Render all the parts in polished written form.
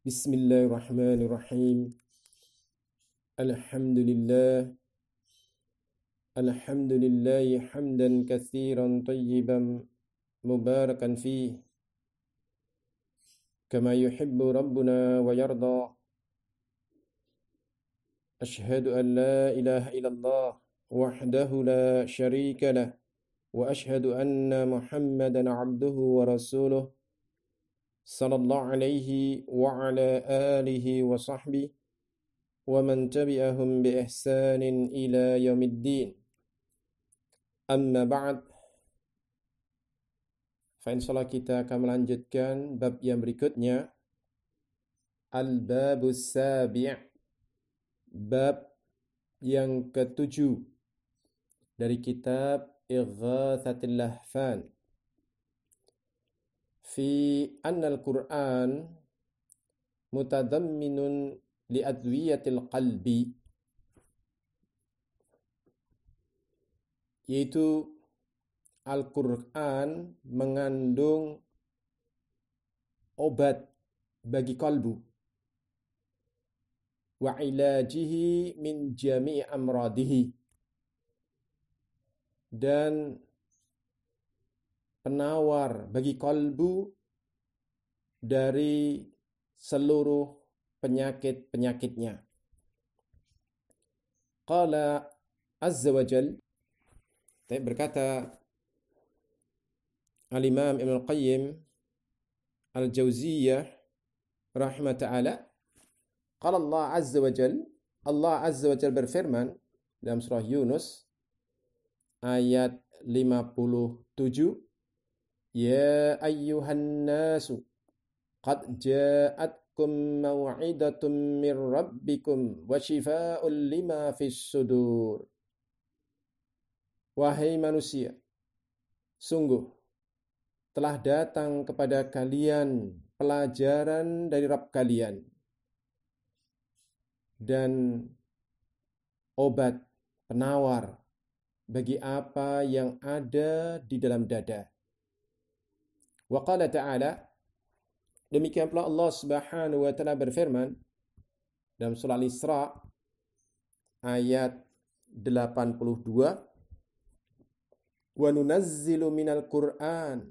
Bismillahirrahmanirrahim. Alhamdulillah. Alhamdulillahi hamdan katsiran tayyiban mubarakan fih. Kama yuhibbu rabbuna wa yarda. Ashhadu an la ilaha illallah wahdahu la syarika lah. Wa ashhadu anna Muhammadan abduhu wa rasuluh. Sallallahu alaihi wa ala alihi wa sahbihi wa man tabi'ahum bi ihsanin ila yaumiddin. Amma ba'd. Fa insyaallah kita akan melanjutkan bab yang berikutnya. Al-babus sabi', bab yang ketujuh dari kitab Ighatsatul Lahfan. Fi anna al-Qur'an mutadamminun li adwiyatil qalbi, yaitu Al-Qur'an mengandung obat bagi kalbu, wa ilajihi min jami'i amradihi, dan penawar bagi kalbu dari seluruh penyakit-penyakitnya. Qala azza wa jal, berkata Al-Imam Ibn Al-Qayyim Al-Jauziyah rahimah ta'ala, qala Allah azza wa jal, Allah azza wa jal berfirman dalam surah Yunus ayat 57, Ya ayyuhan nasu qad ja'atkum maw'idatun mir rabbikum wa shifaa'un lima fis sudur. Wahai manusia, sungguh telah datang kepada kalian pelajaran dari Rabb kalian dan obat penawar bagi apa yang ada di dalam dada. Wa qala ta'ala, demikian pula Allah Subhanahu wa ta'ala berfirman dalam surah Al-Isra ayat 82, wa nunazzilu minal Qur'an,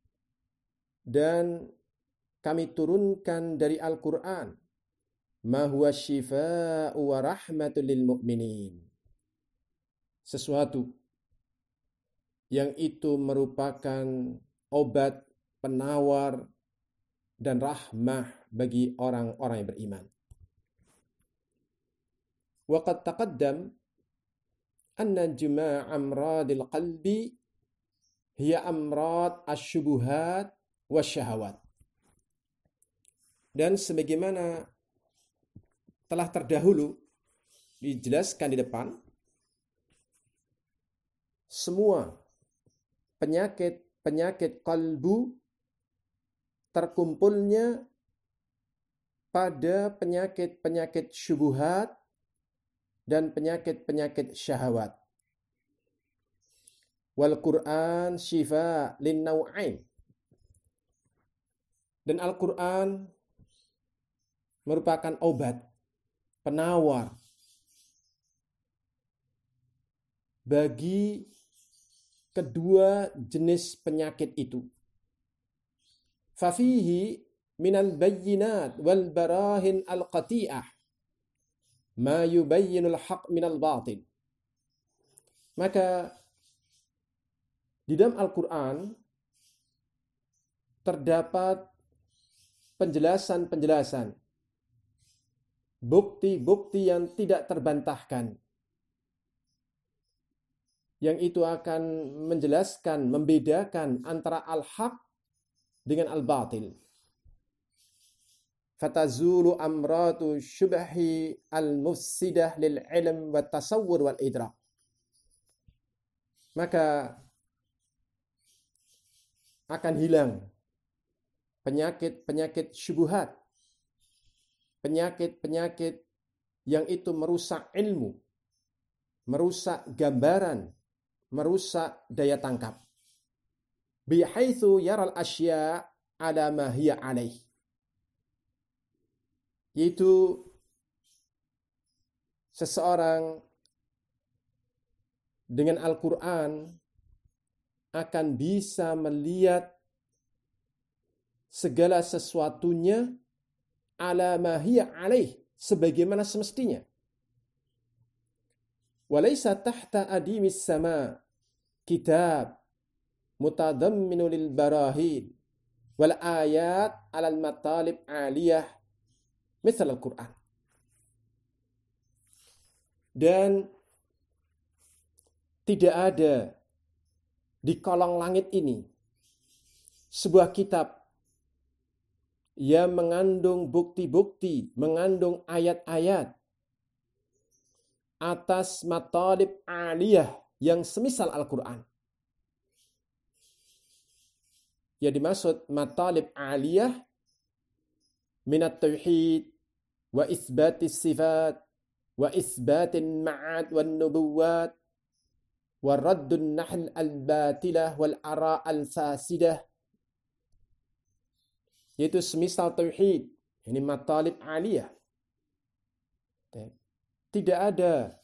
dan kami turunkan dari Al-Qur'an, ma huwa syifaa'u wa rahmatul lil mu'minin, sesuatu yang itu merupakan obat, penawar, dan rahmah bagi orang-orang yang beriman. Wa qad taqaddam anna juma' amradil qalbi hiya amrad asy-syubuhat wasyahawat. Dan sebagaimana telah terdahulu dijelaskan di depan, semua penyakit kalbu terkumpulnya pada penyakit-penyakit syubhat dan penyakit-penyakit syahwat. Wal Qur'an syifa lin naw'ain. Dan Al-Qur'an merupakan obat, penawar bagi kedua jenis penyakit itu. Fafihi minal bayyinat wal barahin al-qati'ah ma yubayyinul haq minal batil. Maka di dalam Al-Quran terdapat penjelasan-penjelasan, bukti-bukti yang tidak terbantahkan, yang itu akan menjelaskan, membedakan antara al-haq dengan al-batil. Fatazulu amratu syubhi al-mufsidah lil ilm wa tasawwur wal idrak. Maka akan hilang penyakit-penyakit syubhat, penyakit-penyakit yang itu merusak ilmu, merusak gambaran, merusak daya tangkap. Bihaitsu yaral asya' ala ma hiya alaih. yaitu seseorang dengan Al-Quran akan bisa melihat segala sesuatunya ala ma hiya alaih, sebagaimana semestinya. Walaysa tahta adimis sama kitab mutadamminu lil barahin wal ayat alal matalib aliyah misal Al-Quran. Dan tidak ada di kolong langit ini sebuah kitab yang mengandung bukti-bukti, mengandung ayat-ayat atas matalib aliyah yang semisal Al-Quran. Yang dimaksud matalib aliyah minat tauhid wa isbatis sifat wa isbatin ma'ad wan nubuwat wa raddun nahl al-batilah wal ara al-fasidah, yaitu semisal tauhid, ini matalib aliyah. Tidak ada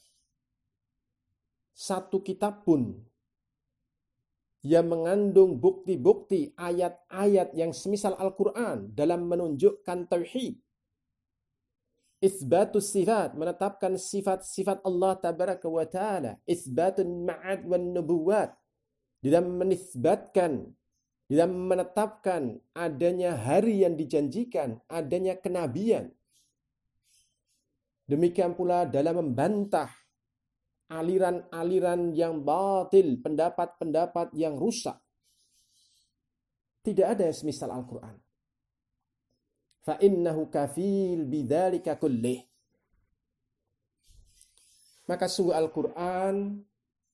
satu kitab pun yang mengandung bukti-bukti ayat-ayat yang semisal Al-Quran dalam menunjukkan tauhid. Isbatus sifat, menetapkan sifat-sifat Allah tabaraka wa ta'ala. Isbatun ma'ad wan nubuwat, dalam menisbatkan, dalam menetapkan adanya hari yang dijanjikan, adanya kenabian. Demikian pula dalam membantah aliran-aliran yang batil, pendapat-pendapat yang rusak. Tidak ada yang semisal Al-Quran. Fa'innahu kafil bidzalika kullih. Maka sungguh Al-Quran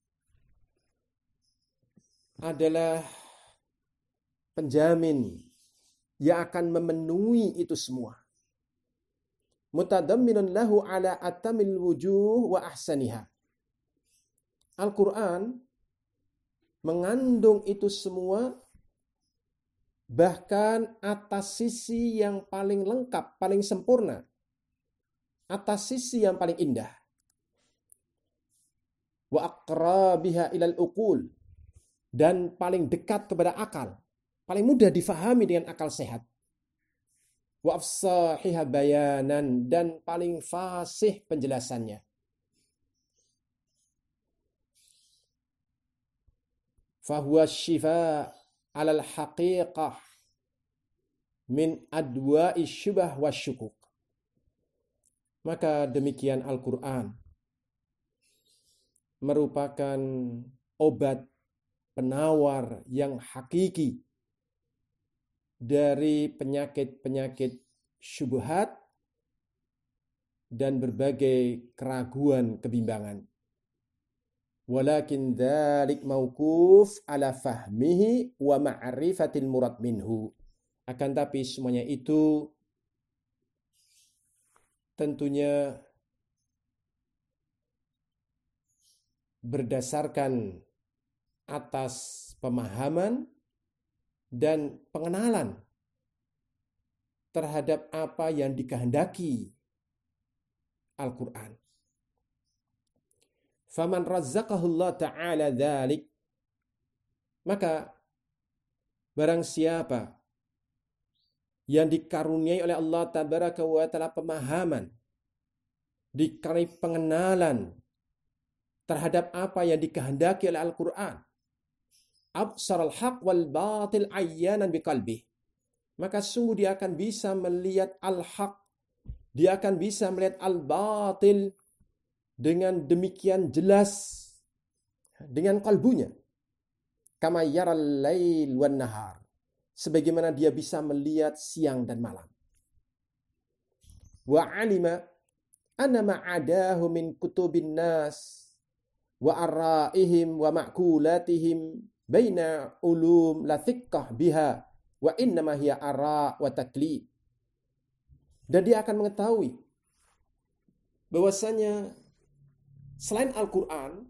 adalah penjamin yang akan memenuhi itu semua. Mutadamminun lahu ala atamil wujuh wa ahsaniha. Al-Quran mengandung itu semua, bahkan atas sisi yang paling lengkap, paling sempurna, atas sisi yang paling indah. Wa aqrabiha ilal uqul, dan paling dekat kepada akal, paling mudah difahami dengan akal sehat. Wa afsahiha bayanan, dan paling fasih penjelasannya. Fahuwa syifa alal haqiqah min adwa'i syubah wa syukuk. Maka demikian Al-Quran merupakan obat penawar yang hakiki dari penyakit-penyakit syubhat dan berbagai keraguan, kebimbangan. Walakin dzalik mauquf ala fahmihi wa ma'rifatil murad minhu. Akan tapi semuanya itu tentunya berdasarkan atas pemahaman dan pengenalan terhadap apa yang dikehendaki Al-Quran. Faman razzaqahullah ta'ala dzalik, maka barang siapa yang dikaruniai oleh Allah tabaraka wa ta'ala pemahaman, dikaruniai pengenalan terhadap apa yang dikehendaki oleh Al-Quran, absaral haq wal batil ayyanan biqalbih, maka sungguh dia akan bisa melihat al-haq, dia akan bisa melihat al-batil dengan demikian jelas dengan kalbunya. Kama yaral lail wan nahar, sebagaimana dia bisa melihat siang dan malam. Wa alima anna ma'adahu min kutubin nas wa arra'ihim wa ma'kulatihim baina ulum la thiqqah biha wa innama hiya ara' wa taklid. Dan dia akan mengetahui bahwasanya selain Al-Quran,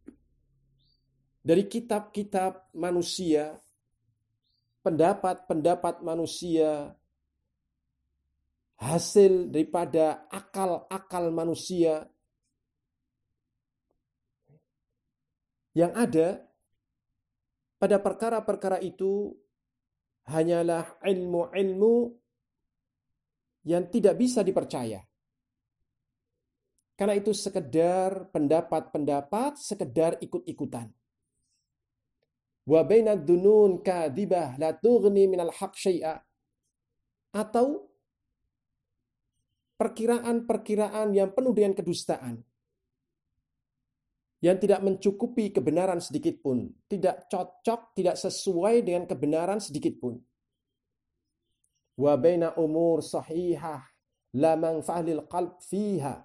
dari kitab-kitab manusia, pendapat-pendapat manusia, hasil daripada akal-akal manusia. Yang ada pada perkara-perkara itu hanyalah ilmu-ilmu yang tidak bisa dipercaya. Karena itu sekedar pendapat-pendapat, sekedar ikut-ikutan. Wa baina dunun kadhibah la tughni minal haq syai'a. Atau perkiraan-perkiraan yang penuh dengan kedustaan, yang tidak mencukupi kebenaran sedikit pun, tidak cocok, tidak sesuai dengan kebenaran sedikit pun. Wa baina umur sahihah la manfa'ah lil qalb fiha.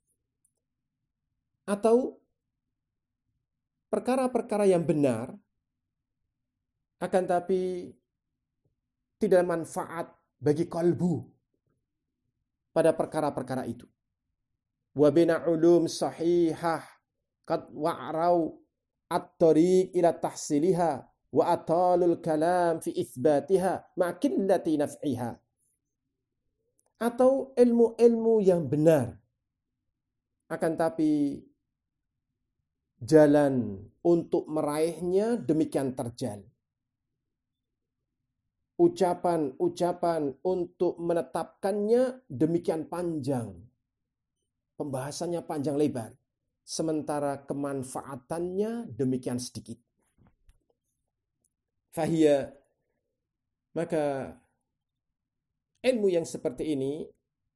Atau perkara-perkara yang benar, akan tapi tidak manfaat bagi kalbu pada perkara-perkara itu. Wa bina ulum sahihah qad wa'rau at-tariq ila tahsiliha wa atalul kalam fi itsbatiha ma qillati naf'iha. Atau ilmu-ilmu yang benar, akan tapi jalan untuk meraihnya demikian terjal. Ucapan-ucapan untuk menetapkannya demikian panjang. Pembahasannya panjang lebar. Sementara kemanfaatannya demikian sedikit. Fahiyya, maka ilmu yang seperti ini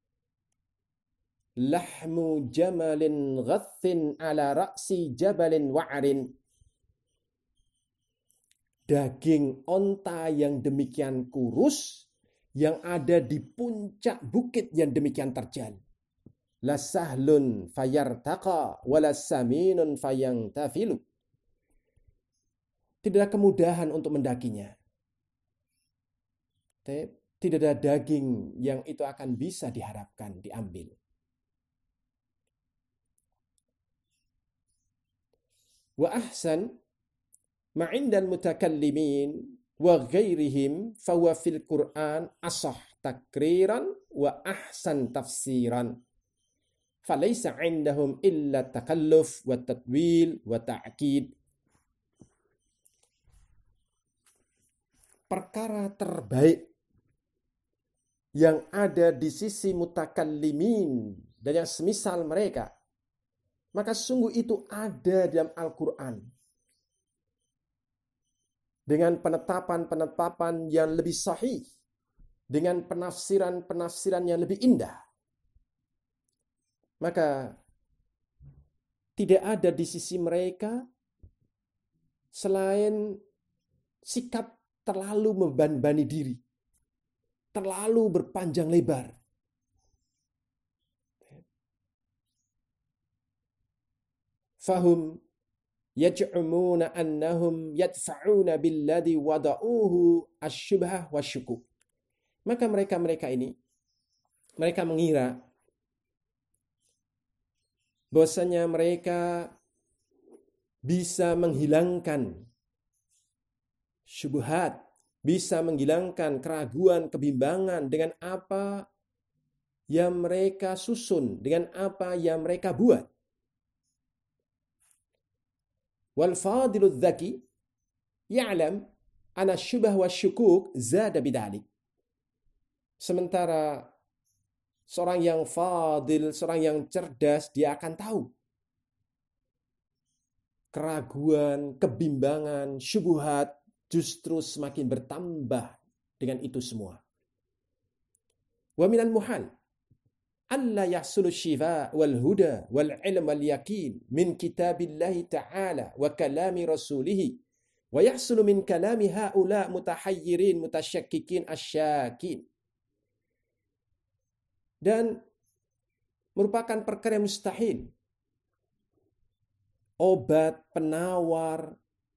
lahmu jamalin ghathin ala ra'si jabalin wa'arin. Daging onta yang demikian kurus, yang ada di puncak bukit yang demikian terjal. La sahlun fayartaqa wala saminun fayangtafilu. Tidak ada kemudahan untuk mendakinya. Tidak ada daging yang itu akan bisa diharapkan diambil. Wa ahsan ma'indal mutakallimin wa ghairihim fahuwa fil Qur'an asah takriran wa ahsan tafsiran. Falaysa 'indahum illa takalluf wa tatwil wa ta'kid. Perkara terbaik yang ada di sisi mutakallimin dan yang semisal mereka, maka sungguh itu ada dalam Al-Quran. Dengan penetapan-penetapan yang lebih sahih. Dengan penafsiran-penafsiran yang lebih indah. Maka tidak ada di sisi mereka selain sikap terlalu membebani diri. Terlalu berpanjang lebar. Fahum yaj'umuna annahum yadfa'una billadhi wada'uhu asyubhah wasyukuk. Maka mereka-mereka ini, mereka mengira bahwasanya mereka bisa menghilangkan syubhat, bisa menghilangkan keraguan, kebimbangan dengan apa yang mereka susun, dengan apa yang mereka buat. Wal fadilu dzaki ya'lam anna syubah wa syukuk zada bidalik. Sementara seorang yang fadil, seorang yang cerdas, dia akan tahu keraguan, kebimbangan, syubhat justru semakin bertambah dengan itu semua. Wa minal muhal alla yahsulu syifa wal huda wal ilm wal yakin min kitabillahi ta'ala wa kalami rasulih wa yahsulu min kalami haula mutahayyirin mutasyakkikin asyakin. Dan merupakan perkara yang mustahil. Obat, penawar,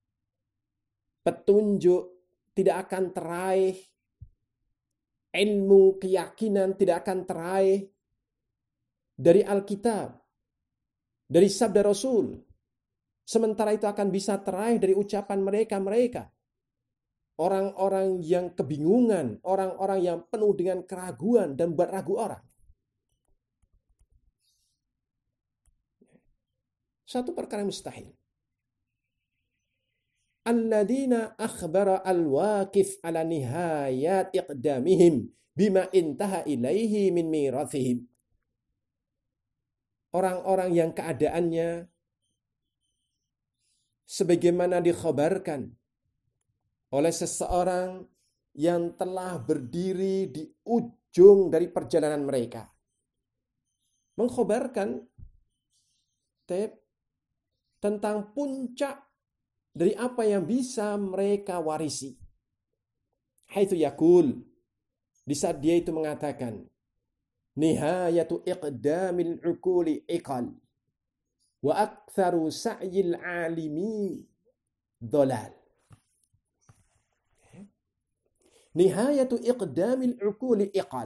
petunjuk tidak akan teraih. Ilmu, keyakinan tidak akan teraih dari Alkitab, dari sabda Rasul. Sementara itu akan bisa teraih dari ucapan mereka-mereka. orang-orang yang kebingungan, orang-orang yang penuh dengan keraguan dan buat ragu orang. Satu perkara mustahil. Alladzina akhbara al-waqif ala nihayat iqdamihim bima intaha ilaihi min mirathihim. Orang-orang yang keadaannya sebagaimana dikhabarkan oleh seseorang yang telah berdiri di ujung dari perjalanan mereka. Mengkhabarkan tentang puncak dari apa yang bisa mereka warisi. Haitsu yaqul, di saat dia itu mengatakan, nihayatu iqdamil uquli iqal wa aktsaru sa'yil alimi dhalal. Nihayatu iqdamil uquli iqal.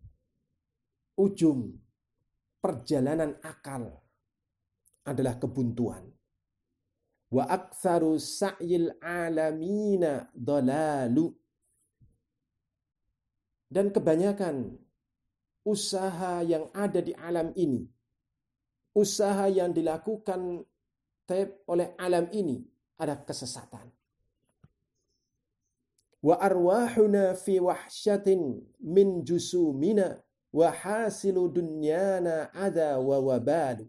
Ujung perjalanan akal adalah kebuntuan. Wa aktsaru sa'yil alamina dhalalu. Dan kebanyakan usaha yang ada di alam ini, usaha yang dilakukan oleh alam ini ada kesesatan. Wa arwahuna fi wahsyatin min jusumina wa hasilu dunyana ada wa wabalu.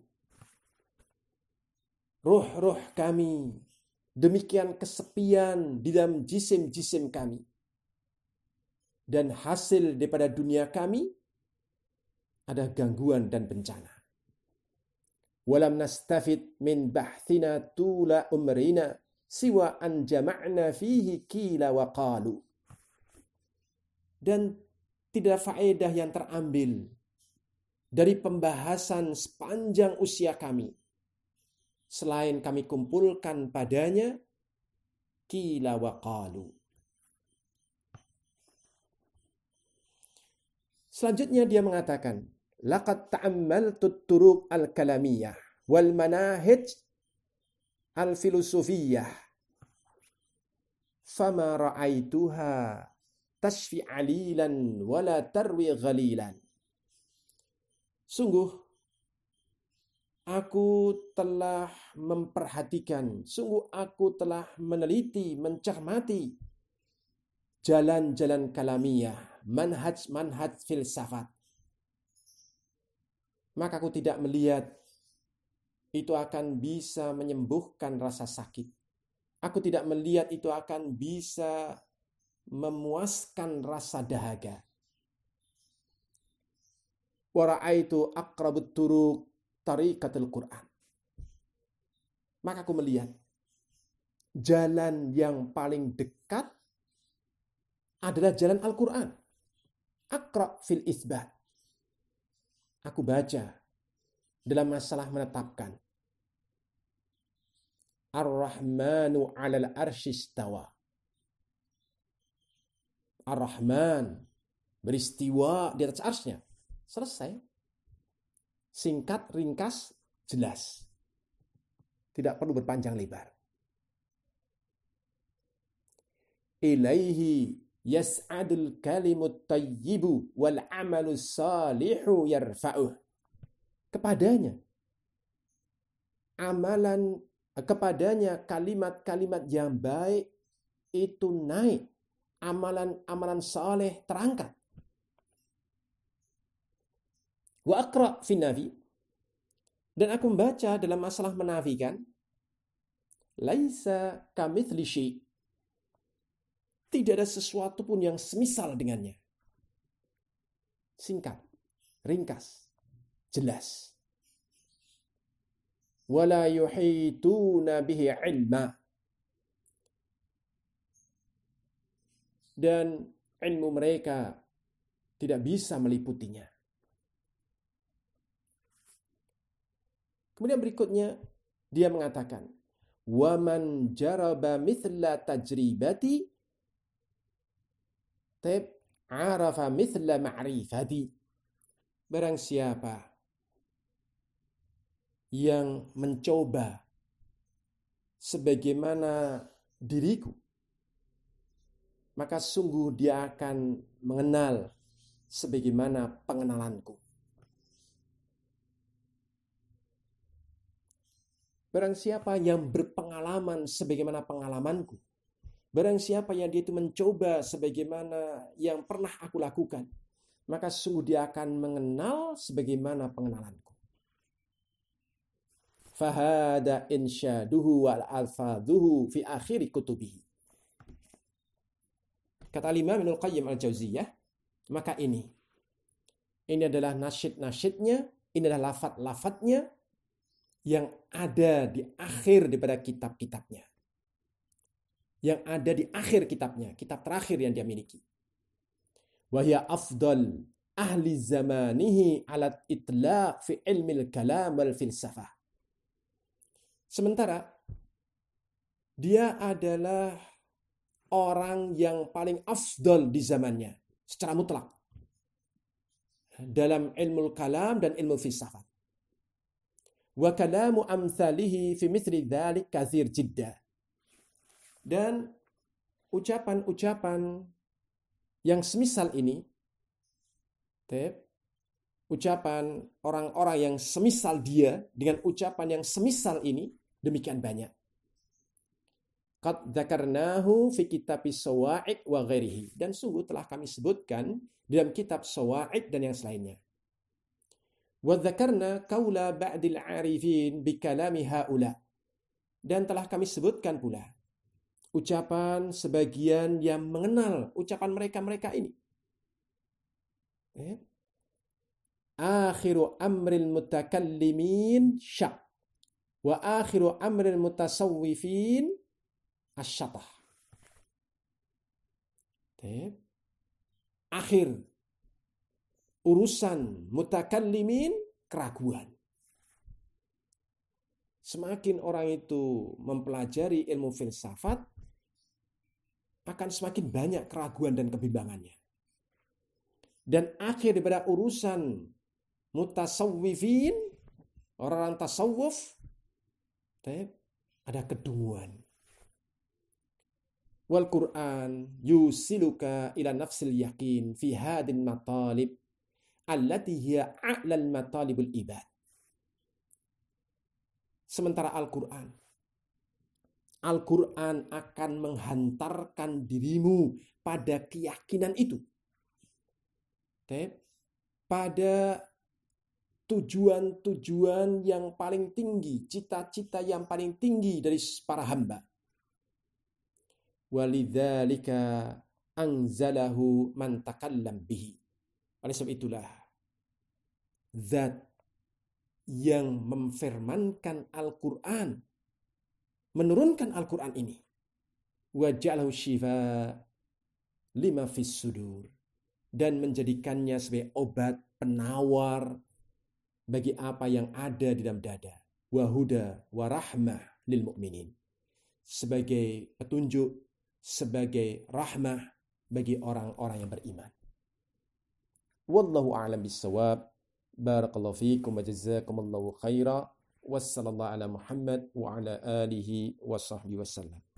Ruh-ruh kami demikian kesepian di dalam jisim-jisim kami. Dan hasil daripada dunia kami ada gangguan dan bencana. Walam nastafid min bahthina tula umrina siwa an jama'na fihi qila wa qalu. Dan tidak faedah yang terambil dari pembahasan sepanjang usia kami selain kami kumpulkan padanya qila wa qalu. Selanjutnya dia mengatakan, laqad ta'ammaltu turuq al-kalamiyah wal manahij al-filosofiyah fama ra'aituha tashfi 'alilan wala tarwi ghalilan. Sungguh aku telah memperhatikan, sungguh aku telah meneliti, mencermati jalan-jalan kalamiyah, manhaj-manhaj filsafat. Maka aku tidak melihat itu akan bisa menyembuhkan rasa sakit. Aku tidak melihat itu akan bisa memuaskan rasa dahaga. Wa ra'aitu aqrabut turuq tariqatul Qur'an. Maka aku melihat jalan yang paling dekat adalah jalan Al-Quran. Aqra fil isbat. Aku baca dalam masalah menetapkan. Ar-Rahmanu 'alal arsy istawa. Ar-Rahman beristiwa di atas arsy-Nya. Selesai. Singkat, ringkas, jelas. Tidak perlu berpanjang lebar. Ilaihi yas'adul kalimut tayyibu wal amalus salihu yarfa'uh. Kepadanya kalimat-kalimat yang baik itu naik, amalan-amalan saleh terangkat. Wa aqra fi nafi, dan aku membaca dalam masalah menafikan, laisa kamitsli syai', tidak ada sesuatu pun yang semisal dengannya. Singkat, ringkas, jelas. Wala yuhituna bihi ilma, dan ilmu mereka tidak bisa meliputinya. Kemudian berikutnya dia mengatakan, wa man jaraba mithla tajribati arafa mithla ma'rifati. Barang siapa yang mencoba sebagaimana diriku, maka sungguh dia akan mengenal sebagaimana pengenalanku. Barang siapa yang berpengalaman sebagaimana pengalamanku, barang siapa yang dia itu mencoba sebagaimana yang pernah aku lakukan, maka sungguh dia akan mengenal sebagaimana pengenalanku. Fahada insyaduhu wal alfadhuhu fi akhir kutubihi. Kata Imam Ibnul Qayyim al-Jauziyah, maka ini adalah nasyid-nasyidnya, ini adalah lafaz-lafaznya yang ada di akhir daripada kitab-kitabnya. Yang ada di akhir kitabnya, kitab terakhir yang dia miliki. Wa hiya afdal ahli zamanihi ala itlaq fi ilmil kalam wal filsafah. Sementara dia adalah orang yang paling afdal di zamannya secara mutlak dalam ilmu kalam dan ilmu filsafat. Wa kalamu amthalihi fi mithli dzalik katsir jidda. Dan ucapan-ucapan yang semisal ini, ucapan orang-orang yang semisal dia dengan ucapan yang semisal ini demikian banyak. Qad dzakarnahu fi kitabis Sawa'iq wa ghairihi. Dan sungguh telah kami sebutkan dalam kitab Sawa'iq dan yang selainnya. Wa dzakarna qaula ba'dil 'arifin bi kalami haula. Dan telah kami sebutkan pula ucapan sebagian yang mengenal ucapan mereka-mereka ini. Akhiru amril mutakallimin syak wa akhiru amril mutasawwifin asyatah. Akhir urusan mutakallimin keraguan. Semakin orang itu mempelajari ilmu filsafat, akan semakin banyak keraguan dan kebimbangannya. Dan akhir daripada urusan mutasawwifin, orang-orang tasawuf, ada kedunguan. Wal Qur'an yusiluka ila nafsil yaqin fi hadin matalib allati hiya a'lal matalibul ibad. Sementara Al-Quran akan menghantarkan dirimu pada keyakinan itu. Pada tujuan-tujuan yang paling tinggi, cita-cita yang paling tinggi dari para hamba. Walidzalika anzalahu man takallam bihi. Oleh sebab itulah zat yang memfirmankan Al-Quran, menurunkan Al-Quran ini, wa ja'alahu syifa lima fis sudur, dan menjadikannya sebagai obat penawar bagi apa yang ada di dalam dada, wa huda wa rahmah lil mu'minin, sebagai petunjuk, sebagai rahmah bagi orang-orang yang beriman. Wallahu a'lam bis-shawab. Barakallahu fiikum wa jazakumullahu khaira. Wassallallahu ala Muhammad wa ala alihi wa sahbihi wasallam.